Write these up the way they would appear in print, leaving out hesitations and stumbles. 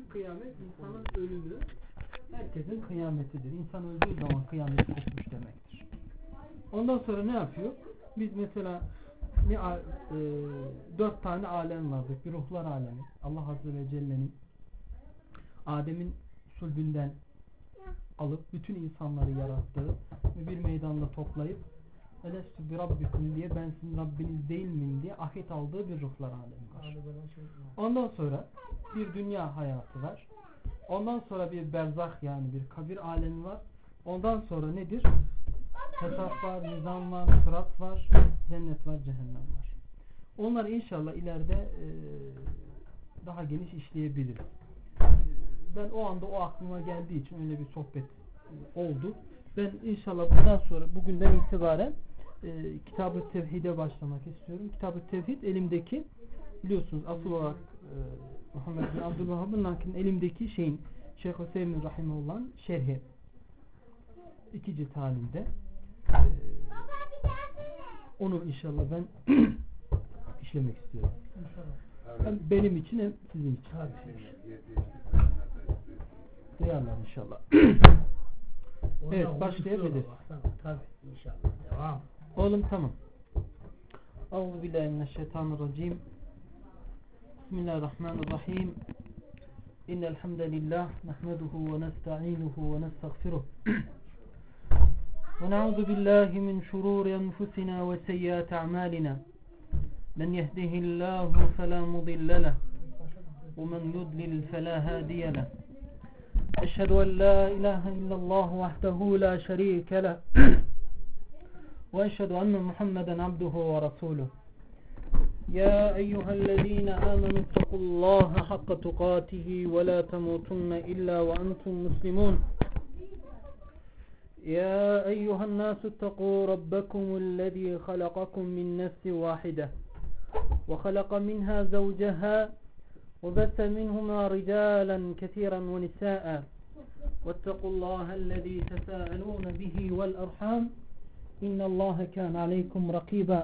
kıyamet insanın ölümü, herkesin kıyametidir. İnsan öldüğü zaman kıyamet kopmuş demektir. Ondan sonra ne yapıyor? Biz mesela 4 tane alem vardır. Bir ruhlar alemi. Allah Azze ve Celle'nin Adem'in sulbünden alıp bütün insanları yarattığı ve bir meydanda toplayıp Elestü bi Rabbikum diye, ben sizin Rabbiniz değil miyim diye ahit aldığı bir ruhlar alemi var. Ondan sonra bir dünya hayatı var. Ondan sonra bir berzah, yani bir kabir alemi var. Ondan sonra nedir? Hesap var, nizam var, sırat var, cennet var, cehennem var. Onlar inşallah ileride daha geniş işleyebiliriz. Ben o anda o aklıma geldiği için öyle bir sohbet oldu. Ben inşallah bundan sonra, bugünden itibaren Kitab-ı Tevhid'e başlamak istiyorum. Kitab-ı Tevhid elimdeki, biliyorsunuz asıl olarak Muhammed bin Abdülvahhab'ın, lakin elimdeki şeyin Şeyh Hüseyin Rahimullah'ın şerhi 2 cilt halinde. Onu inşallah ben işlemek istiyorum. Hem benim için hem sizin için. Duyarlar inşallah. Evet, başlayabiliriz. Tabii inşallah. Devam. Oğlum tamam. Euzubillahimineşşeytanirracim. Bismillahirrahmanirrahim. İnnel hamdelellah nahmeduhu ve nestainuhu ve nestağfiruh. Ve na'udzu billahi min şururi enfusina ve seyyiati a'malina. Men yehdihillahu fela mudille leh ve men yudlil fela hadiye leh. Eşhedü en la ilahe illallah vahdehu la şerike leh ve eşhedü enne Muhammeden abduhu ve resuluh. Ya eyyühellezine amenu ittakullaha hakka tukatihi ve la temutunne illa ve entum muslimun. يا أيها الناس اتقوا ربكم الذي خلقكم من نفس واحدة وخلق منها زوجها وبث منهما رجالا كثيرا ونساء واتقوا الله الذي تساءلون به والأرحام إن الله كان عليكم رقيبا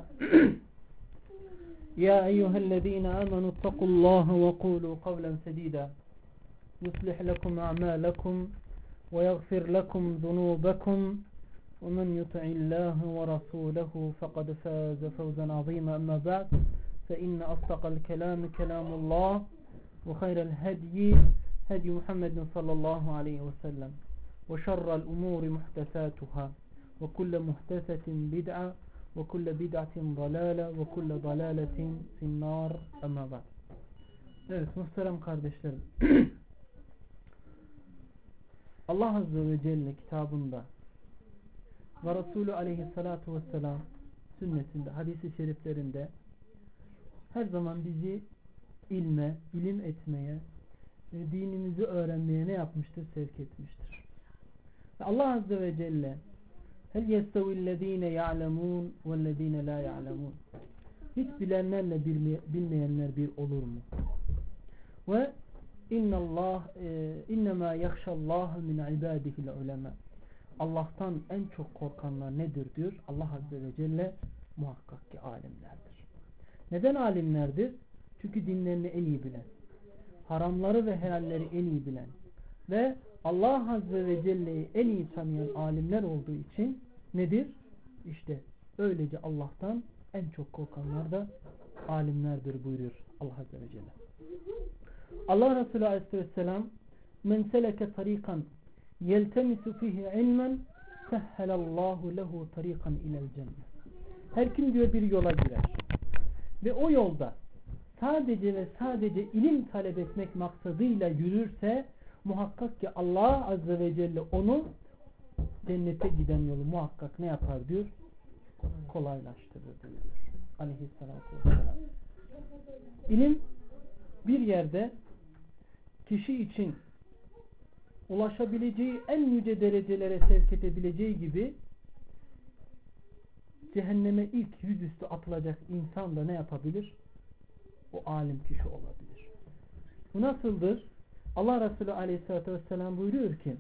يا أيها الذين آمنوا اتقوا الله وقولوا قولا سديدا يصلح لكم أعمالكم ويغفر لكم ذنوبكم ومن يطع الله ورسوله فقد فاز فوزا عظيما. أما بعد فإن أصدق الكلام كلام الله وخير الهدي هدي محمد صلى الله عليه وسلم وشر الأمور محدثاتها وكل محدثة بدعة وكل بدعة ضلالة وكل ضلالة في النار. أما بعد. Evet muhterem kardeşlerim. Allah Azze ve Celle kitabında ve Resulü Aleyhissalatu vesselam sünnetinde, hadis-i şeriflerinde her zaman bizi ilme, ilim etmeye ve dinimizi öğrenmeye ne yapmıştır? Sevk etmiştir. Ve Allah Azze ve Celle hel yestevillezine ya'lemun vellezine la ya'lemun, hiç bilenlerle bilmeyenler bir olur mu? Ve İnnemâ yakşallâhu min ibâdihil ulema. Allah'tan en çok korkanlar nedir diyor Allah Azze ve Celle? Muhakkak ki alimlerdir. Neden alimlerdir? Çünkü dinlerini en iyi bilen, haramları ve helalleri en iyi bilen ve Allah Azze ve Celle'yi en iyi tanıyan alimler olduğu için nedir? İşte öylece Allah'tan en çok korkanlar da alimlerdir buyuruyor Allah Azze ve Celle. Allah Resulü Aleyhisselam men seleke tarikan yeltemisu fihi ilmen sehhelallahu lehu tarikan ilel cennet. Her kim diyor bir yola girer ve o yolda sadece ve sadece ilim talep etmek maksadıyla yürürse muhakkak ki Allah Azze ve Celle onu cennete giden yolu muhakkak ne yapar diyor? Kolaylaştırır diyor Aleyhisselatü Vesselam. İlim bir yerde kişi için ulaşabileceği en yüce derecelere sevk edebileceği gibi cehenneme ilk yüzüstü atılacak insan da ne yapabilir? O alim kişi olabilir. Bu nasıldır? Allah Resulü Aleyhisselatü Vesselam buyuruyor ki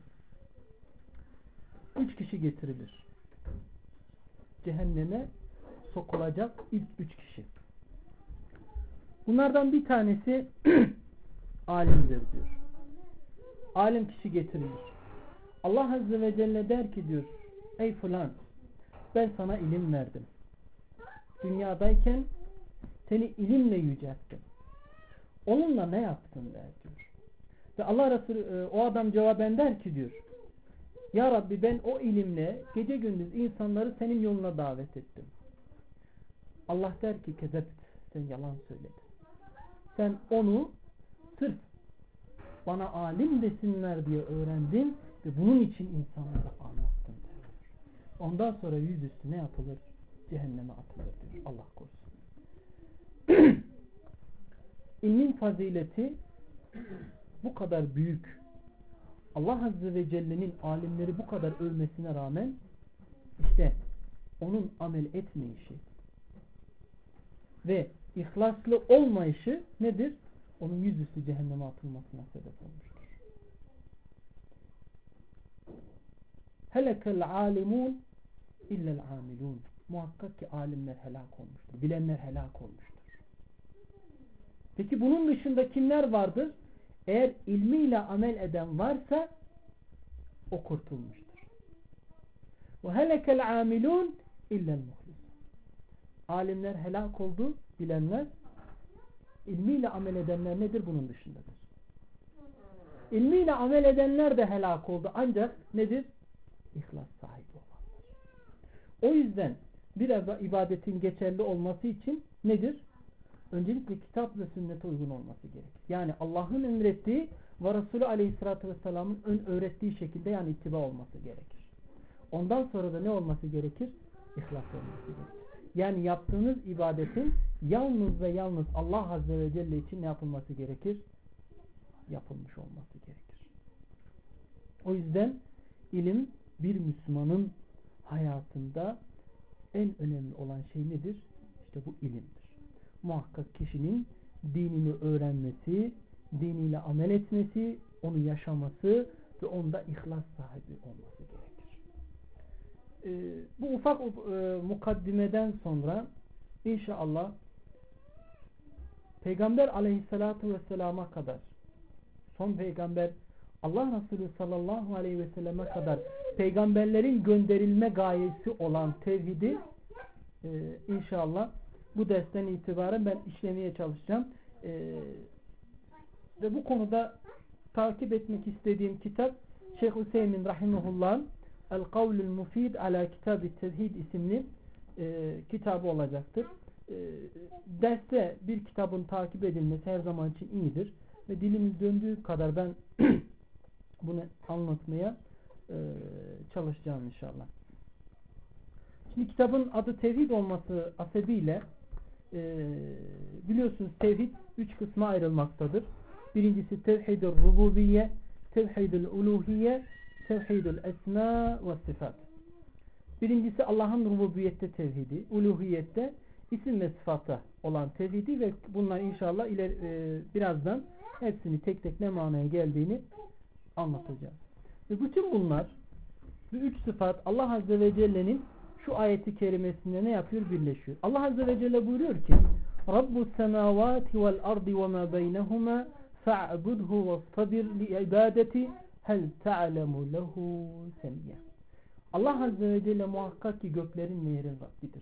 3 kişi getirilir. Cehenneme sokulacak ilk 3 kişi. Bunlardan bir tanesi alimdir diyor. alim kişi getirilir. Allah Azze ve Celle der ki diyor, ey falan, ben sana ilim verdim. Dünyadayken seni ilimle yücelttim. Onunla ne yaptın der diyor. Ve Allah Resulü, o adam cevaben der ki diyor, ya Rabbi ben o ilimle gece gündüz insanları senin yoluna davet ettim. Allah der ki kezept, sen yalan söyledin. Sen onu sırf bana alim desinler diye öğrendin ve bunun için insanlara anlattın diyor. Ondan sonra yüzüstü ne yapılır? Cehenneme atılır diyor. Allah korusun. İlmin fazileti bu kadar büyük. Allah Azze ve Celle'nin alimleri bu kadar övmesine rağmen işte onun amel etmeyişi ve ihlaslı olmayışı nedir? Onun yüzüstü cehenneme atılmasına sebep olmuştur. Helekel alimun illel amilun. Muhakkak ki alimler helak olmuştur. Bilenler helak olmuştur. Peki bunun dışında kimler vardır? Eğer ilmiyle amel eden varsa o kurtulmuştur. Ve helekel amilun illel muhlis. Alimler helak oldu, bilenler, ilmiyle amel edenler nedir? Bunun dışındadır. İlmiyle amel edenler de helak oldu. Ancak nedir? İhlas sahibi olanlar. O yüzden bir ibadetin geçerli olması için nedir? Öncelikle kitap ve sünnete uygun olması gerekir. Yani Allah'ın emrettiği ve Resulü Aleyhisselatü Vesselam'ın öğrettiği şekilde yani ittiba olması gerekir. Ondan sonra da ne olması gerekir? İhlas olması gerekir. Yani yaptığınız ibadetin yalnız ve yalnız Allah Azze ve Celle için ne yapılması gerekir? Yapılmış olması gerekir. O yüzden ilim bir Müslümanın hayatında en önemli olan şey nedir? İşte bu ilimdir. Muhakkak kişinin dinini öğrenmesi, diniyle amel etmesi, onu yaşaması ve onda ihlas sahibi olması gerekir. Bu ufak mukaddimeden sonra inşallah Peygamber Aleyhisselatü Vesselam'a kadar, son peygamber Allah Resulü sallallahu aleyhi ve selleme kadar peygamberlerin gönderilme gayesi olan tevhidi inşallah bu dersten itibaren ben işlemeye çalışacağım. Ve bu konuda takip etmek istediğim kitap Şeyh Hüseyin Rahimullah'ın El-Kavlül Mufid ala Kitab-ı Tevhid isimli kitabı olacaktır. Derste bir kitabın takip edilmesi her zaman için iyidir. Ve dilimiz döndüğü kadar ben bunu anlatmaya çalışacağım inşallah. Şimdi kitabın adı Tevhid olması hasebiyle biliyorsunuz tevhid 3 kısma ayrılmaktadır. Birincisi tevhid-ül rububiyye, tevhid-ül uluhiyye, tevhid-ül esma ve sıfat. Birincisi Allah'ın rububiyette tevhidi, uluhiyette isim ve sıfata olan tevhidi ve bunlar inşallah birazdan hepsini tek tek ne manaya geldiğini anlatacağız. Ve bütün bunlar bu 3 sıfat Allah Azze ve Celle'nin şu ayeti kerimesinde ne yapıyor? Birleşiyor. Allah Azze ve Celle buyuruyor ki Rabbus semavati vel ardi ve ma beynehuma fa'budhu vastabir li ibadeti hel ta'lemu lehu semiyya. Allah Azze ve Celle muhakkak ki göklerin ve yerin Rabbidir.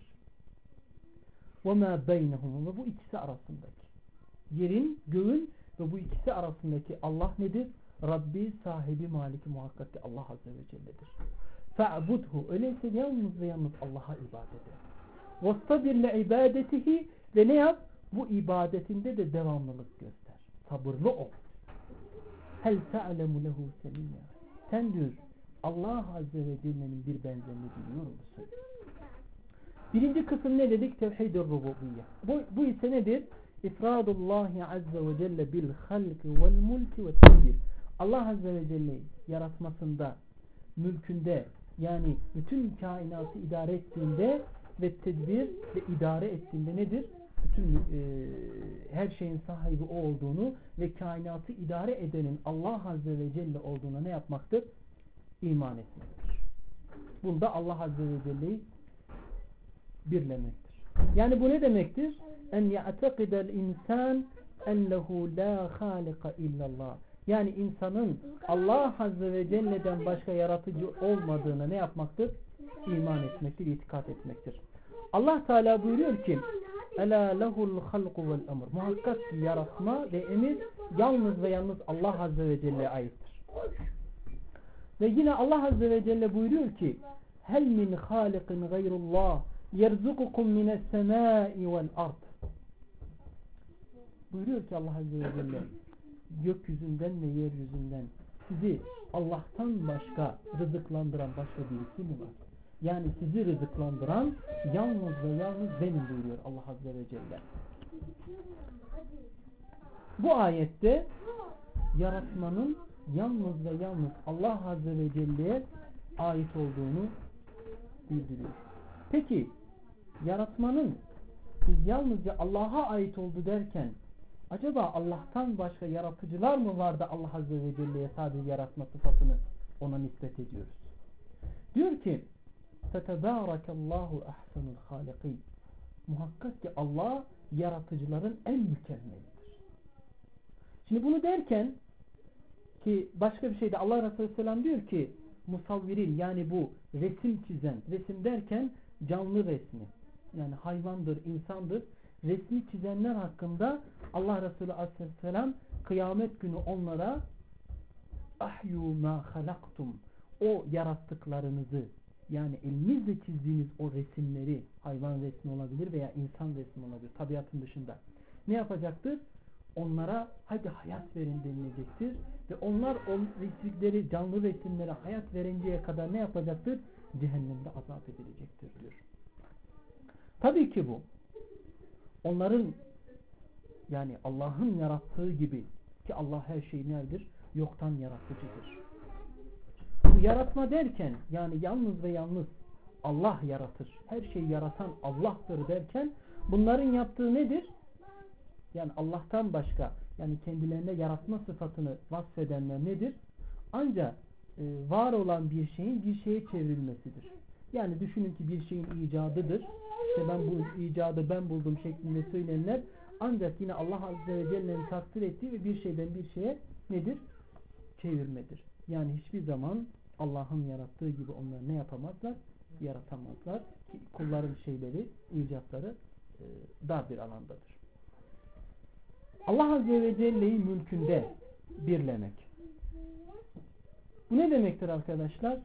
Ve ma beynehuma ve bu ikisi arasındaki yerin, göğün ve bu ikisi arasındaki Allah nedir? Rabbi, sahibi, maliki muhakkak ki Allah Azze ve Celle'dir. Fa'budhu. Öyleyse yalnız ve yalnız Allah'a ibadet et. Vastabir li ibadetihi ve ne yap? Bu ibadetinde de devamlılık göster. Sabırlı ol. Hel ta'lemu lehu semiyya. Sen diyor Allah Azze ve Celle'nin bir benzerini biliyor musun? Birinci kısım ne dedik? Tevhid-ül rububiyye. Bu ise nedir? İfradullahi Azze ve Celle bil halki vel mulki ve tedbir. Allah Azze ve Celle'yi yaratmasında, mülkünde yani bütün kainatı idare ettiğinde ve tedbir ve idare ettiğinde nedir? Bütün her şeyin sahibi o olduğunu ve kainatı idare edenin Allah Azze ve Celle olduğuna ne yapmaktır? İman etmektir. Bunda Allah Azze ve Celle'yi birlemektir. Yani bu ne demektir? En ya'tekidel insan ennehu la halika illallah. Yani insanın Allah Azze ve Celle'den başka yaratıcı olmadığına ne yapmaktır? İman etmektir, itikat etmektir. Allah Teala buyuruyor ki Ela lehul halku vel emr. Muhakkak ki yaratma ve emir yalnız ve yalnız Allah Azze ve Celle'ye aittir. Ve yine Allah Azze ve Celle buyuruyor ki Hel min halikin gayrullah yerzukukum mines semai vel ard. Buyuruyor ki Allah Azze ve Celle gökyüzünden ve yeryüzünden sizi Allah'tan başka rızıklandıran başka birisi mi var? Yani sizi rızıklandıran yalnız ve yalnız benim buyuruyor Allah Azze ve Celle. Bu ayette yaratmanın yalnız ve yalnız Allah Azze ve Celle'ye ait olduğunu bildiriyor. Peki yaratmanın yalnızca Allah'a ait oldu derken acaba Allah'tan başka yaratıcılar mı var da Allah Azze ve Celle'ye sadece yaratma sıfatını ona nispet ediyoruz? Diyor ki Fetebârekallahu ahsenul hâlikîn. Muhakkak ki Allah yaratıcıların en mükemmelidir. Şimdi bunu derken ki başka bir şeyde Allah Resulü Aleyhisselam diyor ki musavvirin yani bu resim çizen, resim derken canlı resmi yani hayvandır, insandır, resmi çizenler hakkında Allah Resulü Aleyhisselam kıyamet günü onlara ahyu ma halaktum, o yarattıklarınızı yani elinizle çizdiğiniz o resimleri, hayvan resmi olabilir veya insan resmi olabilir tabiatın dışında, ne yapacaktır? Onlara hadi hayat verin denilecektir ve onlar o resimleri, canlı resimlere hayat verinceye kadar ne yapacaktır? Cehennemde azap edilecektir diyor. Tabii ki bu onların yani Allah'ın yarattığı gibi ki Allah her şeyi nedir? Yoktan yaratıcıdır. Bu yaratma derken yani yalnız ve yalnız Allah yaratır. Her şeyi yaratan Allah'tır derken bunların yaptığı nedir? Yani Allah'tan başka yani kendilerine yaratma sıfatını vasfedenler nedir? Ancak var olan bir şeyin bir şeye çevrilmesidir. Yani düşünün ki bir şeyin icadıdır. İşte ben bu icadı ben buldum şeklinde söylenenler ancak yine Allah Azze ve Celle'nin takdir ettiği ve bir şeyden bir şeye nedir? Çevirmedir. Yani hiçbir zaman Allah'ın yarattığı gibi onlar ne yapamazlar? Yaratamazlar. Ki kulların şeyleri, icatları dar bir alandadır. Allah Azze ve Celle'yi mülkünde birlemek. Bu ne demektir arkadaşlar?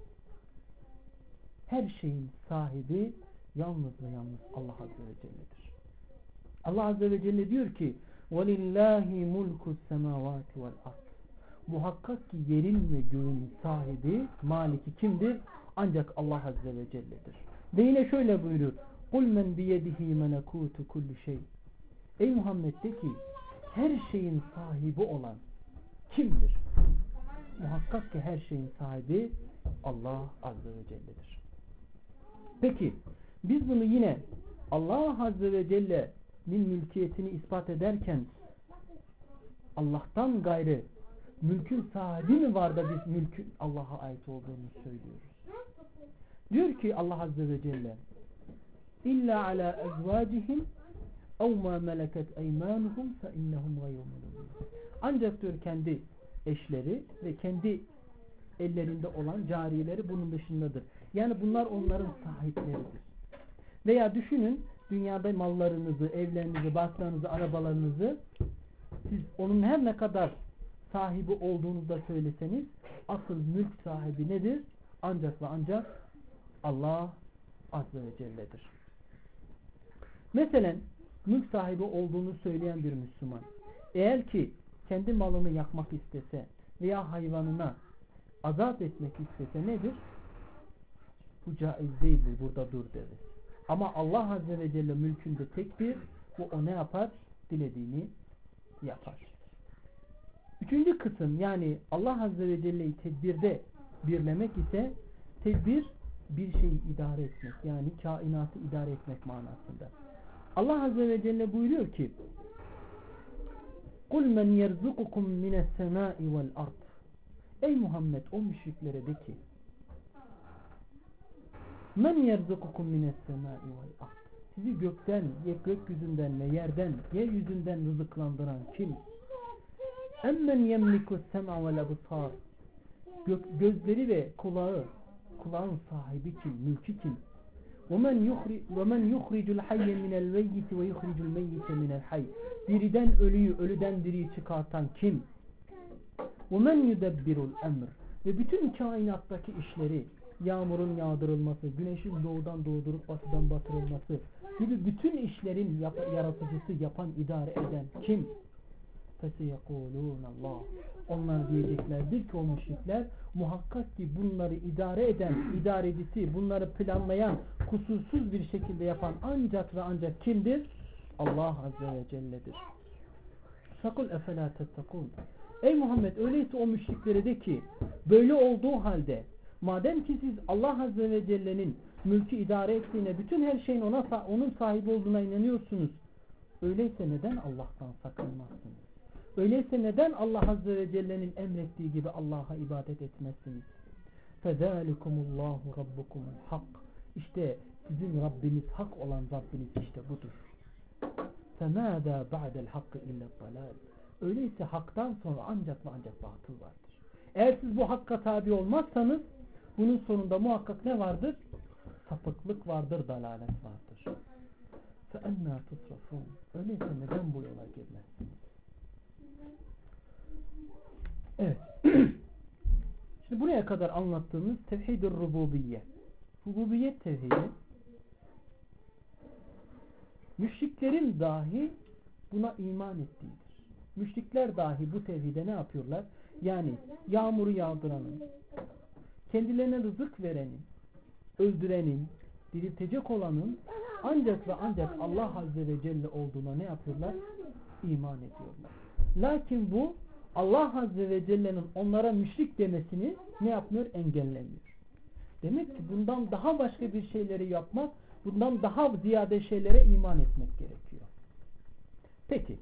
Her şeyin sahibi yalnız ve yalnız Allah Azze ve Celle'dir. Allah Azze ve Celle diyor ki وَلِلَّهِ مُلْكُ السَّمَاوَاتِ وَالْأَرْضِ. Muhakkak ki yerin ve göğün sahibi, maliki kimdir? Ancak Allah Azze ve Celle'dir. Ve yine şöyle buyuruyor. قُلْ مَنْ بِيَدِهِ مَلَكُوتُ كُلِّ شَيْءٍ. Ey Muhammed de ki her şeyin sahibi olan kimdir? Muhakkak ki her şeyin sahibi Allah Azze ve Celle'dir. Peki biz bunu yine Allah Azze ve Celle'nin mülkiyetini ispat ederken Allah'tan gayrı mülkün sahibi mi var da biz mülkün Allah'a ait olduğunu söylüyoruz. Diyor ki Allah Azze ve Celle İlla ala ezvacihim ev ma meleket eymanuhum fe innehum gayrumulun. Ancak diyor kendi eşleri ve kendi ellerinde olan cariyeleri bunun dışındadır. Yani bunlar onların sahipleridir. Veya düşünün dünyada mallarınızı, evlerinizi, barklarınızı, arabalarınızı siz onun her ne kadar sahibi olduğunu da söyleseniz asıl mülk sahibi nedir? Ancak ve ancak Allah Azze ve Celle'dir. Mesela mülk sahibi olduğunu söyleyen bir Müslüman eğer ki kendi malını yakmak istese veya hayvanına azap etmek istese nedir? Bu caiz değildir, burada dur deriz. Ama Allah Azze ve Celle mülkünde tek bir, bu o ne yapar? Dilediğini yapar. Üçüncü kısım yani Allah Azze ve Celle'yi tedbirde birlemek ise tedbir bir şeyi idare etmek yani kainatı idare etmek manasında. Allah Azze ve Celle buyuruyor ki قُلْ مَنْ يَرْزُقُكُمْ مِنَ السَّمَاءِ وَالْأَرْضِ. Ey Muhammed o müşriklere de ki مَنْ يَرْزُقُكُمْ مِنَ السَّمَاءِ وَالْأَرْضِ. Sizi gökten, gökyüzünden ve yerden, yeryüzünden rızıklandıran kim? Emmen yemliku sem'a vel absar. Gözleri ve kulağın sahibi kim? Mülkü kim? وَمَنْ يُخْرِجُ الْحَيَّ مِنَ الْمَيِّتِ وَيُخْرِجُ الْمَيِّتَ مِنَ الْحَيِّ. Diriden ölüyü, ölüden diriyi çıkartan kim? وَمَنْ يُدَبِّرُ الْأَمْرِ. Ve bütün kainattaki işleri, yağmurun yağdırılması, güneşin doğudan doğdurup batıdan batırılması gibi bütün işlerin yaratıcısı, yapan, idare eden kim? فَسَيَقُولُونَ اللّٰهِ. Onlar diyeceklerdir ki o müşrikler, muhakkak ki bunları idare eden, idarecisi, bunları planlayan, kusursuz bir şekilde yapan ancak ve ancak kimdir? Allah Azze ve Celle'dir. Sakul efela tettekûn. Ey Muhammed, öyleyse o müşriklere de ki böyle olduğu halde madem ki siz Allah Azze ve Celle'nin mülkü idare ettiğine, bütün her şeyin onun sahibi olduğuna inanıyorsunuz, öyleyse neden Allah'tan sakınmazsınız? Öyleyse neden Allah Azze ve Celle'nin emrettiği gibi Allah'a ibadet etmezsiniz? فَذَٰلِكُمُ اللّٰهُ رَبُّكُمُ الْحَقِّ. İşte sizin Rabbiniz, hak olan Rabbiniz işte budur. فَمَاذَا بَعْدَ الْحَقِّ اِلَّا الضَّلَالِ. Öyleyse haktan sonra ancak ve ancak batıl vardır. Eğer siz bu hakka tabi olmazsanız bunun sonunda muhakkak ne vardır? Sapıklık vardır, dalalet vardır. فَاَنَّا تُصْرَفُونَ. Öyleyse neden bu yola girmezsiniz? Evet. Şimdi buraya kadar anlattığımız tevhid-i rububiyye. Rububiyet tevhidi, müşriklerin dahi buna iman ettiğidir. Müşrikler dahi bu tevhide ne yapıyorlar? Yani yağmuru yağdıranın, kendilerine rızık verenin, öldürenin, diriltecek olanın ancak ve ancak Allah Azze ve Celle olduğuna ne yapıyorlar? İman ediyorlar. Lakin bu Allah Azze ve Celle'nin onlara müşrik demesini ne yapmıyor? Engellemiyor. Demek ki bundan daha başka bir şeyleri yapmak, bundan daha ziyade şeylere iman etmek gerekiyor. Peki.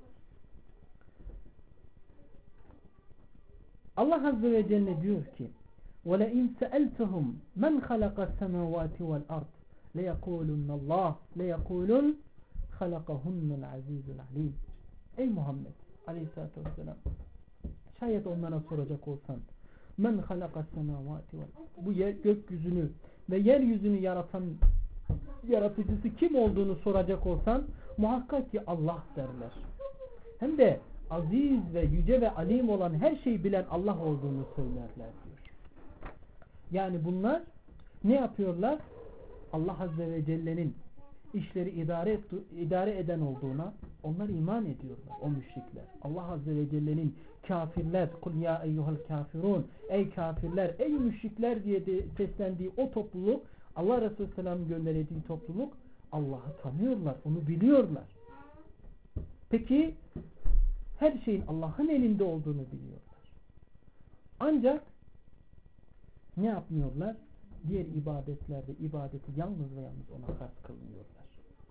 Allah Azze ve Celle diyor ki وَلَاِنْ سَأَلْتُهُمْ مَنْ خَلَقَ السَّمَوَاتِ وَالْأَرْضِ لَيَقُولُنَّ اللّٰهِ لَيَقُولُنْ خَلَقَهُنَّ الْعَز۪يزُ الْعَل۪يمُ. Ey Muhammed Aleyhisselatü Vesselam, şayet onlara soracak olsan men halakas semavati vel ard, bu gökyüzünü ve yeryüzünü yaratan yaratıcısı kim olduğunu soracak olsan muhakkak ki Allah derler. Hem de aziz ve yüce ve alim olan her şeyi bilen Allah olduğunu söylerler diyor. Yani bunlar ne yapıyorlar? Allah Azze ve Celle'nin işleri idare eden olduğuna onlar iman ediyorlar, o müşrikler. Allah Azze ve Celle'nin kafirler, kul ya eyyuhal kafirun, ey kafirler, ey müşrikler diye de seslendiği o topluluk, Allah Resulü Selam gönderdiği topluluk, Allah'ı tanıyorlar, onu biliyorlar. Peki her şeyin Allah'ın elinde olduğunu biliyorlar. Ancak ne yapmıyorlar? Diğer ibadetlerde ibadeti yalnız ve yalnız ona has kılmıyorlar.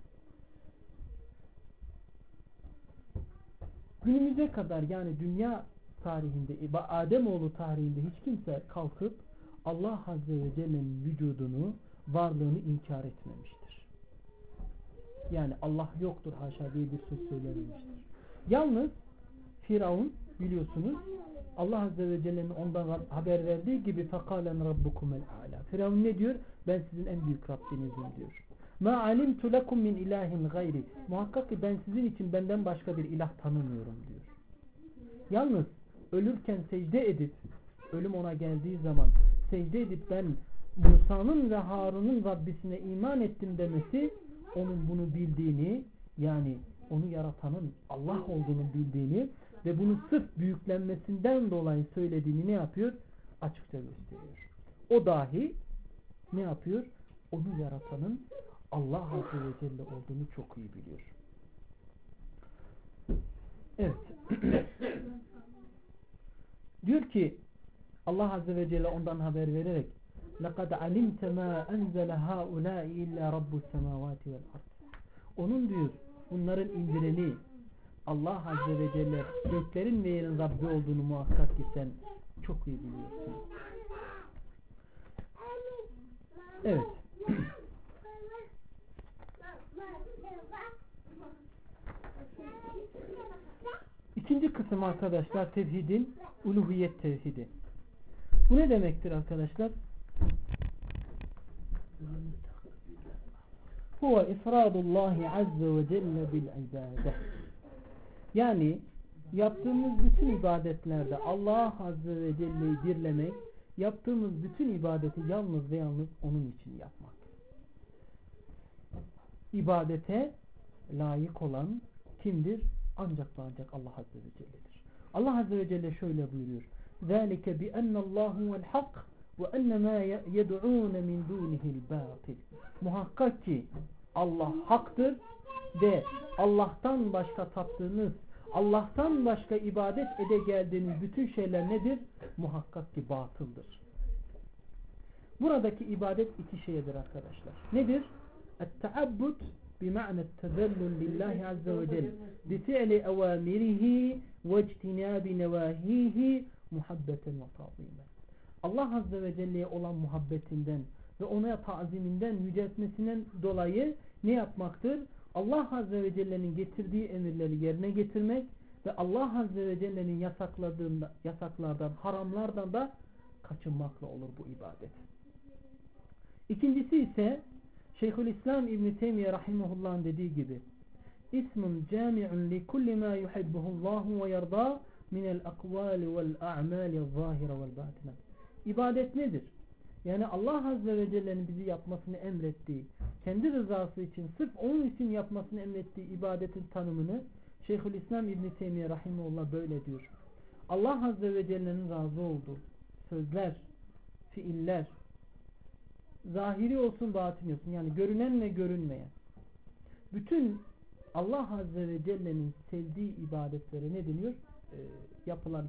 Günümüze kadar, yani dünya tarihinde, Ademoğlu tarihinde hiç kimse kalkıp Allah Azze ve Celle'nin vücudunu, varlığını inkar etmemiştir. Yani Allah yoktur haşa diye bir söz söylememiştir. Yalnız Firavun, biliyorsunuz, Allah Azze ve Celle'nin ondan haber verdiği gibi فَقَالَنْ رَبُّكُمَ الْعَالَى. Firavun ne diyor? Ben sizin en büyük Rabbinizim diyor. مَا عَلِمْتُ لَكُمْ مِنْ اِلَٰهٍ غَيْرِ. Muhakkak ki ben sizin için benden başka bir ilah tanımıyorum diyor. Yalnız ölürken secde edip, ölüm ona geldiği zaman secde edip ben Musa'nın ve Harun'un Rabbisine iman ettim demesi, onun bunu bildiğini, yani onu yaratanın Allah olduğunu bildiğini ve bunu sırf büyüklenmesinden dolayı söylediğini ne yapıyor? Açıkça gösteriyor. O dahi ne yapıyor? Onu yaratanın Allah Azze ve Celle olduğunu çok iyi biliyor. Evet. Diyor ki Allah Azze ve Celle ondan haber vererek لَقَدْ عَلِمْتَ مَا أَنْزَلَ هَؤُلَاءِ إِلَّا رَبُّ السَّمَاوَاتِ وَالْأَرْضِ. Onun diyor bunların indireni Allah Azze ve Celle göklerin ve yerin Rabbi olduğunu muhakkak ki sen çok iyi biliyorsun. Evet. İkinci kısım arkadaşlar tevhidin uluhiyet tevhidi. Bu ne demektir arkadaşlar? Huve ifradullahi azze ve celle bil ibade. Yani yaptığımız bütün ibadetlerde Allah azze ve celle'yi birlemek, yaptığımız bütün ibadeti yalnız ve yalnız onun için yapmak. İbadete layık olan kimdir? Ancak ve ancak Allah azze ve celle'dir. Allah azze ve celle şöyle buyuruyor. ذَٰلِكَ بِأَنَّ اللّٰهُ وَالْحَقِّ وَأَنَّ مَا يَدْعُونَ مِنْ دُونِهِ الْبَاطِلِ. Muhakkak ki Allah haktır ve Allah'tan başka taptığınız, Allah'tan başka ibadet ede geldiğiniz bütün şeyler nedir? Muhakkak ki batıldır. Buradaki ibadet iki şeydir arkadaşlar. Nedir? Et-teabbud bima'na et-tezellül lillahi azze ve celle bi fi'li evamirihi ve ictinabi nevahihi muhabbeten ve ta'zimen. Allah azze ve celle'ye olan muhabbetinden ve ona taziminden, yüceltmesinden dolayı ne yapmaktır? Allah azze ve celle'nin getirdiği emirleri yerine getirmek ve Allah azze ve celle'nin yasaklardan, haramlardan da kaçınmakla olur bu ibadet. İkincisi ise Şeyhülislam İbn-i Teymiye rahimahullah'ın dediği gibi İsmun cami'un li kulli ma yuhibbuhullahu ve yarda minel akvali vel a'mali zahire vel batine. İbadet nedir? Yani Allah azze ve celle'nin bizi yapmasını emrettiği, kendi rızası için, sırf onun için yapmasını emrettiği ibadetin tanımını Şeyhülislam İbn-i Teymiye rahimahullah böyle diyor. Allah azze ve celle'nin razı olduğu sözler, fiiller, zahiri olsun batini olsun, yani görünen ve görünmeyen bütün Allah azze ve celle'nin sevdiği ibadetlere ne deniyor? Yapılan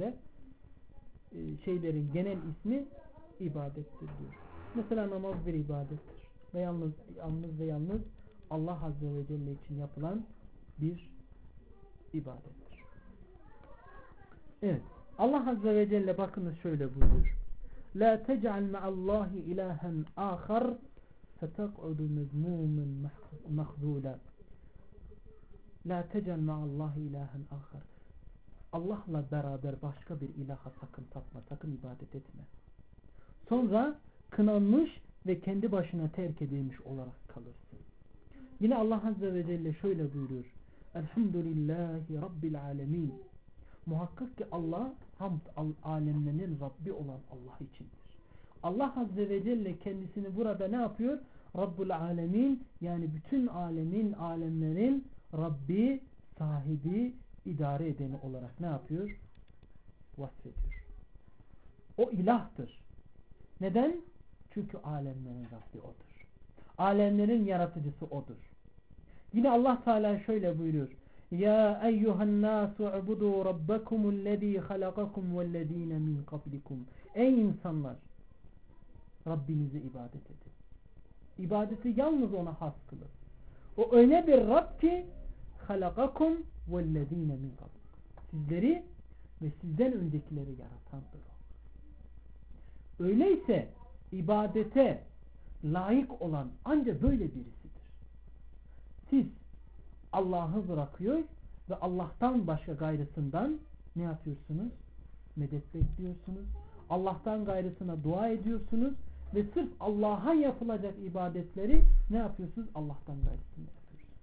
şeylerin genel ismi ibadettir diyor. Mesela namaz bir ibadettir ve yalnız Allah azze ve celle için yapılan bir ibadettir. Evet, Allah azze ve celle bakınız şöyle buyuruyor. La tec'al ma'allahi ilahen ahar fetek'udu mezmumen mahzula. La tec'al ma'allahi ilahen ahar. Allah'la beraber başka bir ilaha sakın tapma, sakın ibadet etme. Sonra kınanmış ve kendi başına terk edilmiş olarak kalırsın. Yine Allah azze ve celle şöyle buyuruyor. Elhamdülillahi Rabbil alemin. Muhakkak ki Allah hamd alemlerin Rabbi olan Allah içindir. Allah azze ve celle kendisini burada ne yapıyor? Rabbul alemin, yani bütün alemlerin Rabbi, sahibi, idare edeni olarak ne yapıyor? Vasfediyor. O ilahtır. Neden? Çünkü alemlerin Rabbi odur. Alemlerin yaratıcısı odur. Yine Allah Teala şöyle buyuruyor. Ya eyyuhan nasu ubudu rabbakumullezî halakakum vellezîne min kablikum. Ey insanlar! Rabbinize ibadet edin. İbadeti yalnız ona has kılın. O öyle bir Rabb ki halakakum vellezîne min kablikum. Sizleri ve sizden öncekileri yaratandır o. Öyleyse ibadete layık olan ancak böyle birisidir. Siz Allah'ı bırakıyor ve Allah'tan başka gayrısından ne yapıyorsunuz? Medet bekliyorsunuz. Allah'tan gayrısına dua ediyorsunuz ve sırf Allah'a yapılacak ibadetleri ne yapıyorsunuz? Allah'tan gayrısını yapıyorsunuz.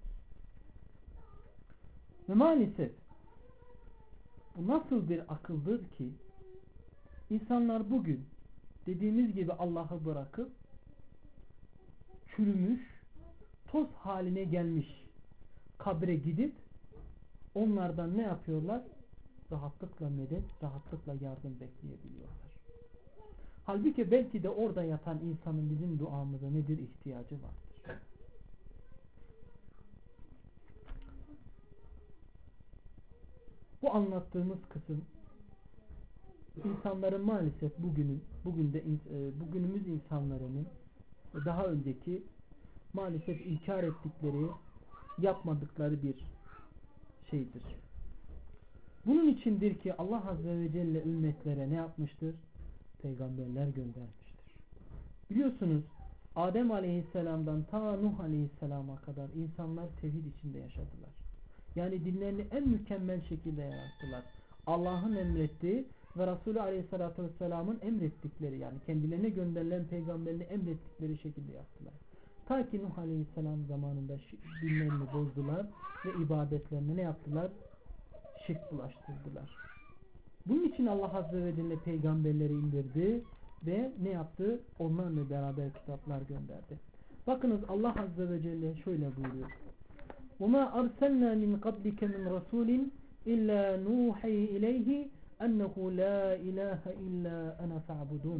Ve maalesef bu nasıl bir akıldır ki insanlar bugün dediğimiz gibi Allah'ı bırakıp çürümüş, toz haline gelmiş kabre gidip onlardan ne yapıyorlar? Rahatlıkla medet, rahatlıkla yardım bekleyebiliyorlar. Halbuki belki de orada yatan insanın bizim duamıza nedir? İhtiyacı vardır. Bu anlattığımız kısım insanların maalesef bugünümüz insanlarının daha önceki maalesef inkar ettikleri, yapmadıkları bir şeydir. Bunun içindir ki Allah Azze ve Celle ümmetlere ne yapmıştır? Peygamberler göndermiştir. Biliyorsunuz Adem Aleyhisselam'dan ta Nuh Aleyhisselam'a kadar insanlar tevhid içinde yaşadılar. Yani dinlerini en mükemmel şekilde yarattılar. Allah'ın emrettiği ve Resulü Aleyhisselatü Vesselam'ın emrettikleri, yani kendilerine gönderilen peygamberini emrettikleri şekilde yaptılar. Ta ki Nuh Aleyhisselam zamanında dinlerini bozdular ve ibadetlerini ne yaptılar? Şirk bulaştırdılar. Bunun için Allah Azze ve Celle peygamberleri indirdi ve ne yaptı? Onlarla beraber kitaplar gönderdi. Bakınız Allah Azze ve Celle şöyle buyuruyor. وَمَا أَرْسَلْنَا مِنْ قَبْلِكَ مِنْ رَسُولٍ إِلَّا نُوحِي إِلَيْهِ أَنَّهُ لَا إِلَٰهَ إِلَّا أَنَا فَاعْبُدُونَ.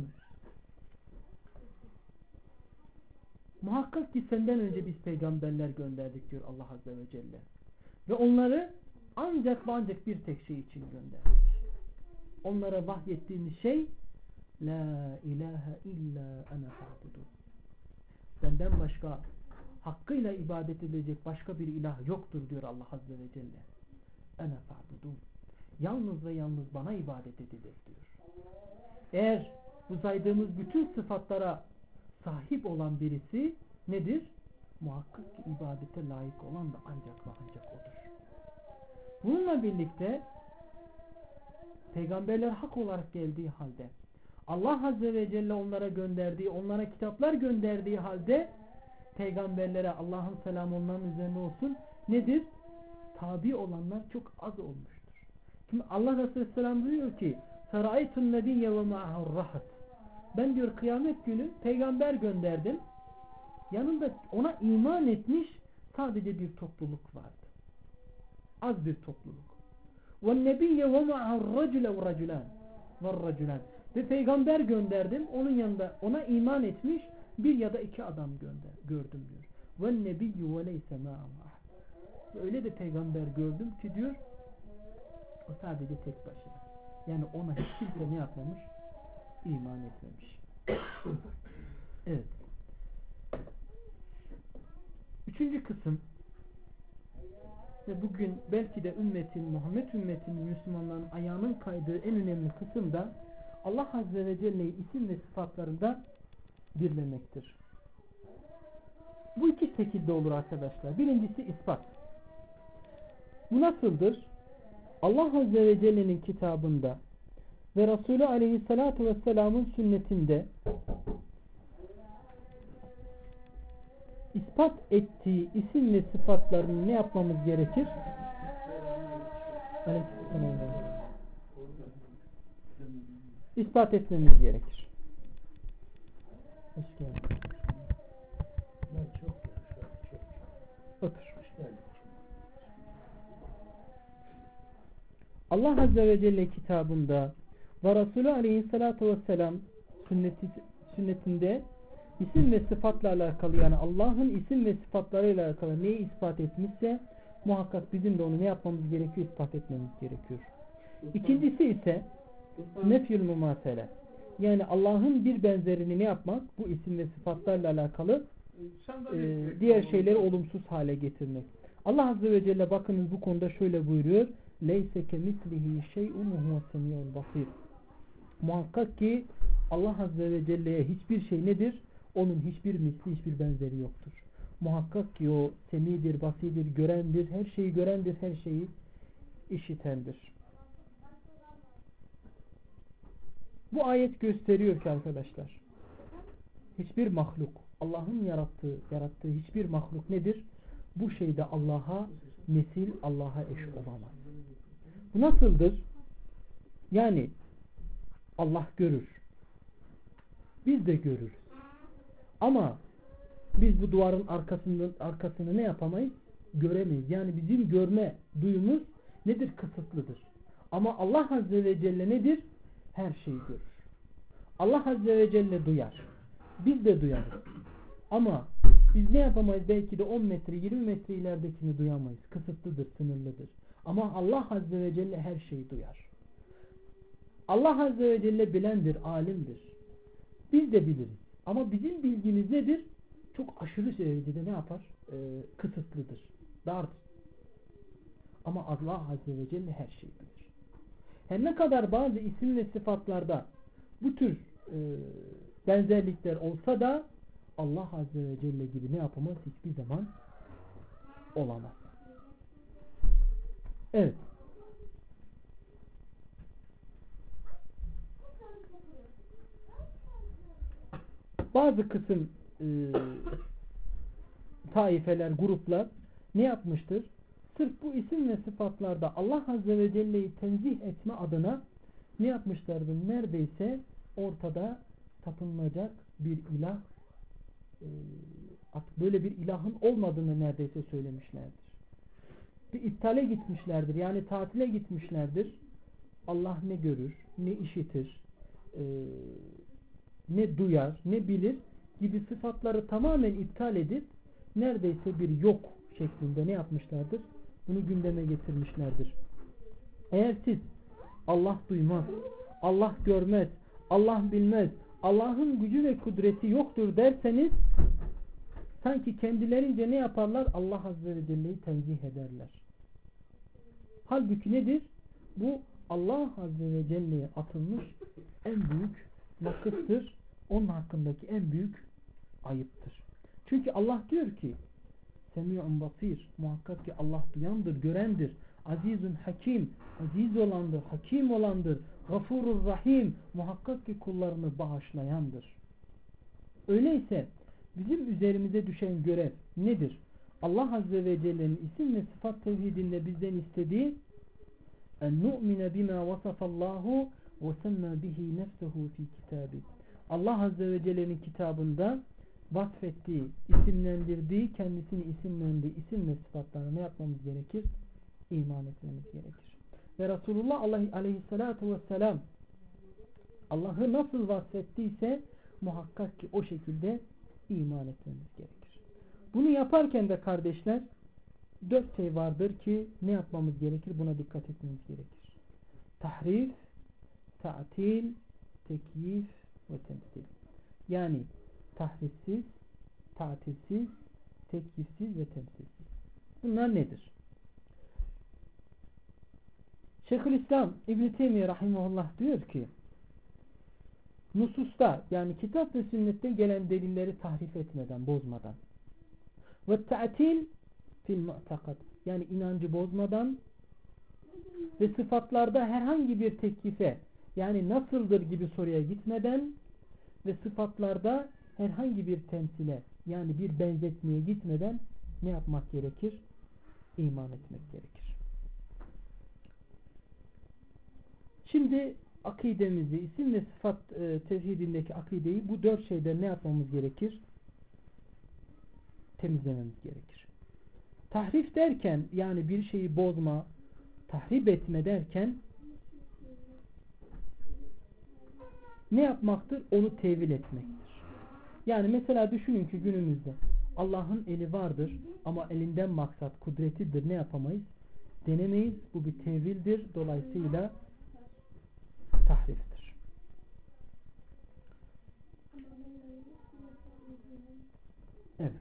Muhakkak ki senden önce biz peygamberler gönderdik diyor Allah Azze ve Celle. Ve onları ancak bir tek şey için gönderdik. Onlara vahyettiğimiz şey La ilahe illa ana fa'budun. Benden başka hakkıyla ibadet edilecek başka bir ilah yoktur diyor Allah Azze ve Celle. Ana fa'budun. Yalnız ve yalnız bana ibadet edilir diyor. Eğer bu saydığımız bütün sıfatlara sahip olan birisi nedir? Muhakkak ki ibadete layık olan da ancak ve ancak odur. Bununla birlikte peygamberler hak olarak geldiği halde, Allah Azze ve Celle onlara gönderdiği, onlara kitaplar gönderdiği halde peygamberlere Allah'ın selamı onların üzerine olsun nedir? Tabi olanlar çok az olmuştur. Şimdi Allah Resulü Selam diyor ki Saraytun nebiyye ve ma'ahur rahat. Ben diyor kıyamet günü peygamber gönderdim. Yanında ona iman etmiş sadece bir topluluk vardı. Az bir topluluk. وَالنَّبِيَّ وَمَعَهُ الرَّجُلَ وَالرَّجُلَانِ. Ve peygamber gönderdim. Onun yanında ona iman etmiş bir ya da iki adam gördüm diyor. وَالنَّبِيُّ وَلَيْسَ مَعَهُ. Öyle de peygamber gördüm ki diyor o sadece tek başına. Yani ona hiç kimse ne yapmamış? İman etmemiş. Evet. Üçüncü kısım ve bugün belki de Muhammed ümmetinin, Müslümanların ayağının kaydığı en önemli kısım da Allah Azze ve Celle'yi isim ve sıfatlarında birlemektir. Bu iki şekilde olur arkadaşlar. Birincisi ispat. Bu nasıldır? Allah Azze ve Celle'nin kitabında ve Resulü Aleyhisselatü Vesselam'ın sünnetinde ispat ettiği isim ve sıfatlarını ne yapmamız gerekir? İspat etmemiz gerekir. Hoş geldin. Otur. Allah Azze ve Celle kitabında ve Resulü Aleyhisselatü Vesselam sünnetinde İsim ve sıfatla alakalı, yani Allah'ın isim ve sıfatlarıyla alakalı neyi ispat etmişse muhakkak bizim de onu ne yapmamız gerekiyor? İspat etmemiz gerekiyor. İkincisi ise nefyül mumasele. Yani Allah'ın bir benzerini ne yapmak? Bu isim ve sıfatlarla alakalı diğer şeyleri olumsuz hale getirmek. Allah Azze ve Celle bakınız bu konuda şöyle buyuruyor. Leyse kemislihi şey'un huve semiyul basir. Muhakkak ki Allah Azze ve Celle'ye hiçbir şey nedir? Onun hiçbir misli, hiçbir benzeri yoktur. Muhakkak ki o semidir, basirdir, görendir, her şeyi görendir, her şeyi işitendir. Bu ayet gösteriyor ki arkadaşlar, hiçbir mahluk, Allah'ın yarattığı hiçbir mahluk nedir? Bu şeyde Allah'a mesil, Allah'a eş olamaz. Bu nasıldır? Yani Allah görür. Biz de görürüz. Ama biz bu duvarın arkasını ne yapamayız? Göremeyiz. Yani bizim görme duyumuz nedir? Kısıtlıdır. Ama Allah Azze ve Celle nedir? Her şeyi görür. Allah Azze ve Celle duyar. Biz de duyarız. Ama biz ne yapamayız? Belki de 10 metre, 20 metre ileridekini duyamayız. Kısıtlıdır, sınırlıdır. Ama Allah Azze ve Celle her şeyi duyar. Allah Azze ve Celle bilendir, alimdir. Biz de biliriz. Ama bizim bilgimiz nedir? Çok aşırı derecede ne yapar? Kısıtlıdır. Dardır. Ama Allah Azze ve Celle her şeyi bilir. Her ne kadar bazı isim ve sıfatlarda bu tür benzerlikler olsa da Allah Azze ve Celle gibi ne yapamaz? Hiçbir zaman olamaz. Evet. Bazı kısım taifeler, gruplar ne yapmıştır? Sırf bu isim ve sıfatlarda Allah Azze ve Celle'yi tenzih etme adına ne yapmışlardır? Neredeyse ortada tapınılacak bir ilah, böyle bir ilahın olmadığını neredeyse söylemişlerdir. Bir iptale gitmişlerdir. Yani tatile gitmişlerdir. Allah ne görür, ne işitir, ne duyar, ne bilir gibi sıfatları tamamen iptal edip neredeyse bir yok şeklinde ne yapmışlardır? Bunu gündeme getirmişlerdir. Eğer siz Allah duymaz, Allah görmez, Allah bilmez, Allah'ın gücü ve kudreti yoktur derseniz sanki kendilerince ne yaparlar? Allah Azze ve Celle'yi tenzih ederler. Halbuki nedir? Bu Allah Azze ve Celle'ye atılmış en büyük nakıstır. Onun hakkındaki en büyük ayıptır. Çünkü Allah diyor ki Semi'un basir, muhakkak ki Allah duyandır, görendir. Azizun hakim, aziz olandır, hakim olandır. Gafurur rahim, muhakkak ki kullarını bağışlayandır. Öyleyse bizim üzerimize düşen görev nedir? Allah Azze ve Celle'nin isim ve sıfat tevhidinde bizden istediği en nu'mine bima vasafallahu ve semma bihi nefsuhu fi kitabi. Allah Azze ve Celle'nin kitabında vasfettiği, isimlendirdiği, kendisini isimlendirdiği isim ve sıfatlarına ne yapmamız gerekir? İman etmemiz gerekir. Ve Resulullah aleyhissalatu vesselam Allah'ı nasıl vasfettiyse muhakkak ki o şekilde iman etmemiz gerekir. Bunu yaparken de kardeşler 4 şey vardır ki ne yapmamız gerekir? Buna dikkat etmemiz gerekir. Tahrif, ta'til, tekyif ve temsil. Yani tahrifsiz, tatilsiz, tekyifsiz ve temsilsiz. Bunlar nedir? Şeyhülislam İbn-i Teymiye rahimahullah diyor ki nususta yani kitap ve sünnette gelen delilleri tahrif etmeden, bozmadan ve ta'til fil mu'takad yani inancı bozmadan ve sıfatlarda herhangi bir tekyife yani nasıldır gibi soruya gitmeden ve sıfatlarda herhangi bir temsile yani bir benzetmeye gitmeden ne yapmak gerekir? İman etmek gerekir. Şimdi akidemizi, isim ve sıfat tevhidindeki akideyi bu 4 şeyden ne yapmamız gerekir? Temizlememiz gerekir. Tahrif derken yani bir şeyi bozma, tahrip etme derken ne yapmaktır? Onu tevil etmektir. Yani mesela düşünün ki günümüzde Allah'ın eli vardır ama elinden maksat kudretidir. Ne yapamayız? Denemeyiz. Bu bir tevildir. Dolayısıyla tahriftir. Evet.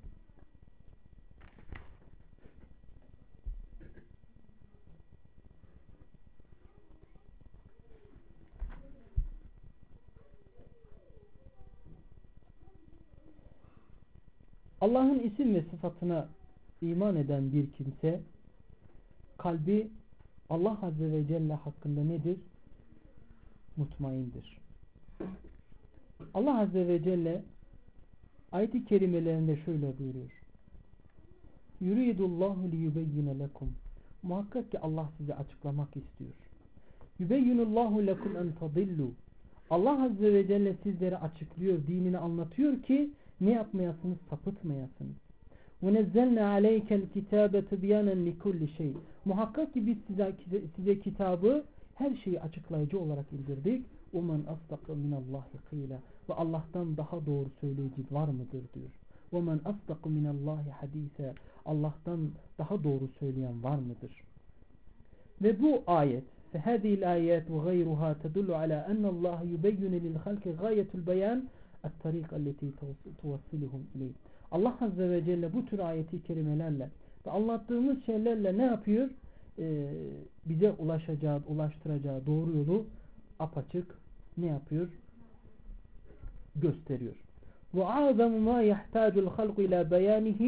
Allah'ın isim ve sıfatına iman eden bir kimse kalbi Allah Azze ve Celle hakkında nedir? Mutmaindir. Allah Azze ve Celle ayet-i kerimelerinde şöyle buyuruyor. Yuridullahu liyubeyyine lekum. Muhakkak ki Allah size açıklamak istiyor. Yubeyyinullahu lekum en tadillu. Allah Azze ve Celle sizlere açıklıyor, dinini anlatıyor ki ne yapmayasınız? Sapıtmayasınız. وَنَزَّلْنَا عَلَيْكَ الْكِتَابَ تُبْيَانًا لِكُلِّ شَيْءٍ. Muhakkak ki biz size kitabı her şeyi açıklayıcı olarak indirdik. وَمَنْ أَصْدَقَ مِنَ اللّٰهِ قِيلًا. Ve Allah'tan daha doğru söyleyici var mıdır diyor. وَمَنْ أَصْدَقُ مِنَ اللّٰهِ حَد۪يثًا. Allah'tan daha doğru söyleyen var mıdır? Ve bu ayet فَهَذِهِ الْآيَاتُ وَغَيْرُهَا تَدُلُّ عَلَى أَنَّ اللّٰهَ يُبَيِّنُ لِلْخَلْقِ غَايَةُ الْبَيَانِ الطَّرِيقَ الَّتِي تُوَصِّلُهُمْ إِلَيْهِ. Allah Azze ve Celle bu tür ayeti kerimelerle ve anlattığımız şeylerle ne yapıyor? Bize ulaştıracağı doğru yolu apaçık ne yapıyor? Gösteriyor. وَعَظَمُ مَا يَحْتَاجُ الْخَلْقُ إِلَى بَيَانِهِ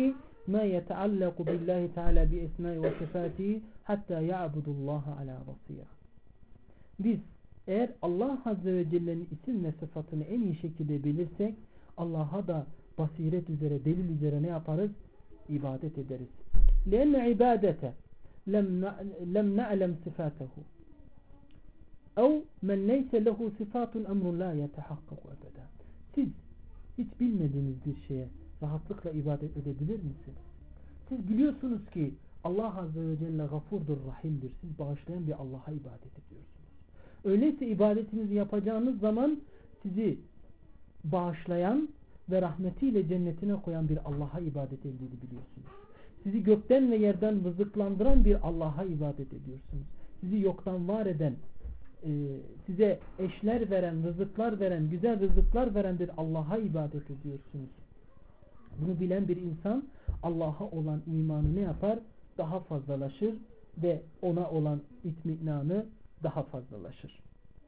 ma yeteallaku billahi teala bi esma'i ve sıfatihi hatta ya'budullaha ala basira. Biz eğer Allah Azze ve Celle'nin isim ve sıfatını en iyi şekilde bilirsek Allah'a da basiret üzere, delil üzere ne yaparız? İbadet ederiz. لأن ibadete lem na'lem sıfatehu ev men neyse lehu sıfatun emrun la yetehakkaku ebeda. Siz hiç bilmediğiniz bir şeye rahatlıkla ibadet edebilir misiniz? Siz biliyorsunuz ki Allah Azze ve Celle gafurdur, rahimdir. Siz bağışlayan bir Allah'a ibadet ediyorsunuz. Öyleyse ibadetinizi yapacağınız zaman sizi bağışlayan ve rahmetiyle cennetine koyan bir Allah'a ibadet ettiğini biliyorsunuz. Sizi gökten ve yerden rızıklandıran bir Allah'a ibadet ediyorsunuz. Sizi yoktan var eden, size eşler veren, rızıklar veren, güzel rızıklar veren bir Allah'a ibadet ediyorsunuz. Bunu bilen bir insan Allah'a olan imanı ne yapar? Daha fazlalaşır ve ona olan itminanı daha fazlalaşır.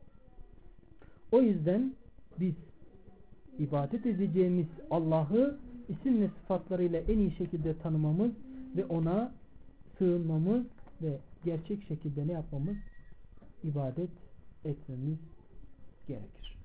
O yüzden biz ibadet edeceğimiz Allah'ı isim ve sıfatlarıyla en iyi şekilde tanımamız ve ona sığınmamız ve gerçek şekilde ne yapmamız? İbadet etmemiz gerekir.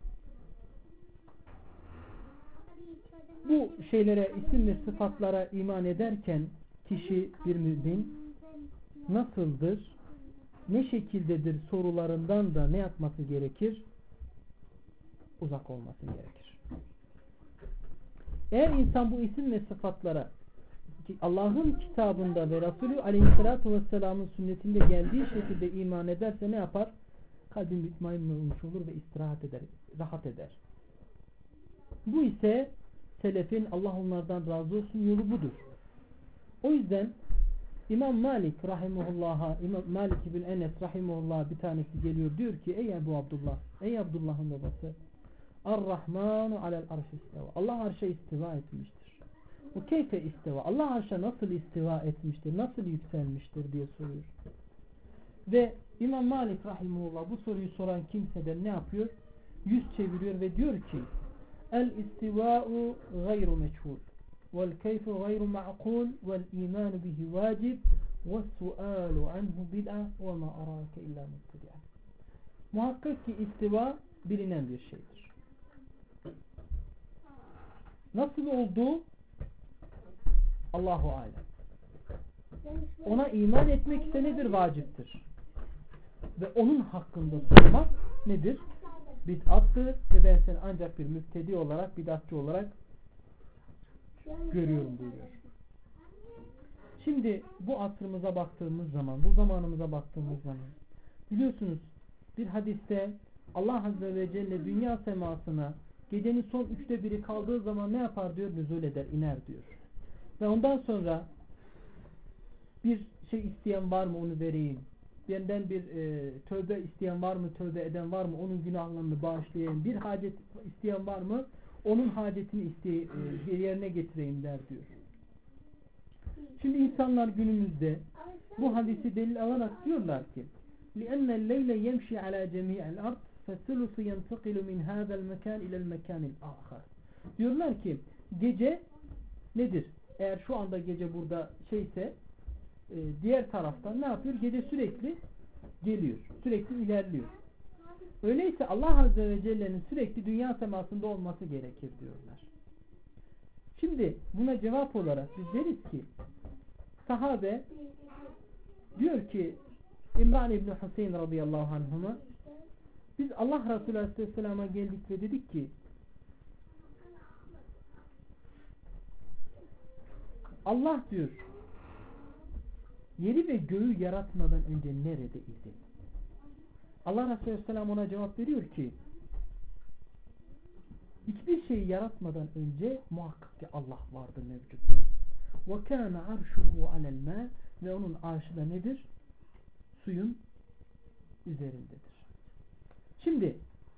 Bu şeylere, isim ve sıfatlara iman ederken kişi, bir mümin nasıldır, ne şekildedir sorularından da ne yapması gerekir? Uzak olması gerekir. Eğer insan bu isim ve sıfatlara Allah'ın kitabında ve Resulü Aleyhisselatü Vesselam'ın sünnetinde geldiği şekilde iman ederse ne yapar? Kalbi mutmain olmuş olur ve istirahat eder, rahat eder. Bu ise selefin, Allah onlardan razı olsun, yolu budur. O yüzden İmam Malik rahimullah'a, İmam Malik ibn Enes rahimullah'a bir tanesi geliyor, diyor ki ey Ebu Abdullah, ey Abdullah'ın babası, Ar-Rahmanu alel arş istiva. Allah arşa istiva etmiştir. Bu keyfe istiva. Allah arşa nasıl istiva etmiştir, nasıl yükselmiştir diye soruyor. Ve İmam Malik rahimullah bu soruyu soran kimseden ne yapıyor? Yüz çeviriyor ve diyor ki el istiva'u gayru meçhul vel keyfu gayru ma'kul vel imanu bihi vacib ve sualu anhu bid'a ve ma arake illa mubtedi'a. Muhakkak ki istiva bilinen bir şeydir. Nasıl olduğu Allahu alem. Ona iman etmek ise nedir? Vaciptir. Ve onun hakkında sormak nedir? Bid'attır ve ben seni ancak bir müptedi olarak, bid'atçı olarak görüyorum diyor. Şimdi bu asrımıza baktığımız zaman, bu zamanımıza baktığımız zaman biliyorsunuz bir hadiste Allah Azze ve Celle dünya semasına gecenin son 1/3 kaldığı zaman ne yapar diyor? Nüzul eder, iner diyor. Ve ondan sonra bir şey isteyen var mı onu vereyim. Benden bir tövbe isteyen var mı, tövbe eden var mı, onun günahlarını bağışlayayım. Bir hacet isteyen var mı, onun hacetini yerine getireyim der diyor. Şimdi insanlar günümüzde bu hadisi delil alarak diyorlar ki لِأَنَّ اللَّيْلَ يَمْشِي عَلَى جَمِيعِ الْأَرْضِ فَالثُّلُثُ يَنْتَقِلُ مِنْ هَذَا الْمَكَانِ إِلَى الْمَكَانِ الْآخَرِ. Diyorlar ki gece nedir? Eğer şu anda gece burada şeyse diğer taraftan ne yapıyor? Gece sürekli geliyor. Sürekli ilerliyor. Öyleyse Allah Azze ve Celle'nin sürekli dünya semasında olması gerekir diyorlar. Şimdi buna cevap olarak biz deriz ki sahabe diyor ki İmran İbni Hüseyin radıyallahu anhuma biz Allah Resulü Aleyhisselam'a geldik ve dedik ki Allah diyor yeri ve göğü yaratmadan önce nerede idi? Allah Resulü Aleyhisselam ona cevap veriyor ki hiçbir şeyi yaratmadan önce muhakkak ki Allah vardı, mevcut. وَكَانَ عَرْشُهُ عَلَى الْمَاءِ ve onun arşı da nedir? Suyun üzerindedir. Şimdi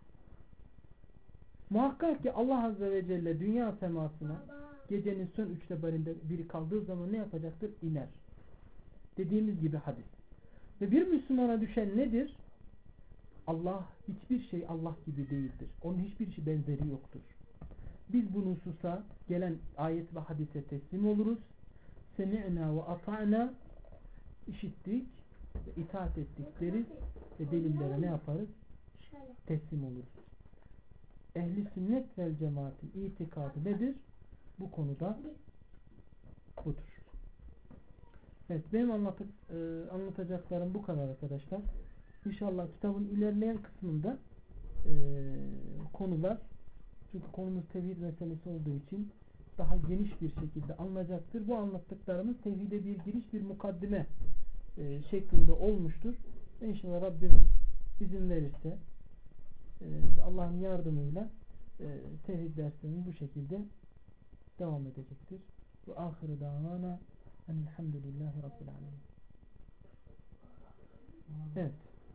muhakkak ki Allah Azze ve Celle dünya semasına gecenin son 1/3 kaldığı zaman ne yapacaktır? İner. Dediğimiz gibi hadis. Ve bir Müslümana düşen nedir? Allah, hiçbir şey Allah gibi değildir. Onun hiçbir şey benzeri yoktur. Biz bu hususa gelen ayet ve hadise teslim oluruz semi'na ve ata'na, işittik ve itaat ettik deriz ve delillere ne yaparız? Teslim oluruz. Ehli sünnet vel cemaatin itikadı nedir? Bu konuda budur. Evet, benim anlatacaklarım bu kadar arkadaşlar. İnşallah kitabın ilerleyen kısmında konular, çünkü konumuz tevhid meselesi olduğu için daha geniş bir şekilde alınacaktır. Bu anlattıklarımız tevhide bir giriş, bir mukaddime şeklinde olmuştur. İnşallah Rabbim izin verirse Allah'ın yardımıyla tevhid derslerimiz bu şekilde devam edecektir. Ve ahiru davana elhamdülillahi rabbil alemin. Evet.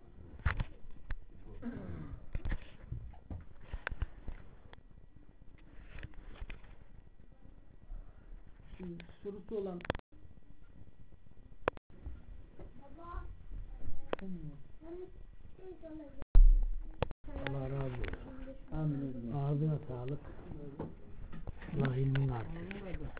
Şimdi sorusu olan Allah razı olsun. amin. Ağzına sağlık. Allah ilmini artırsın.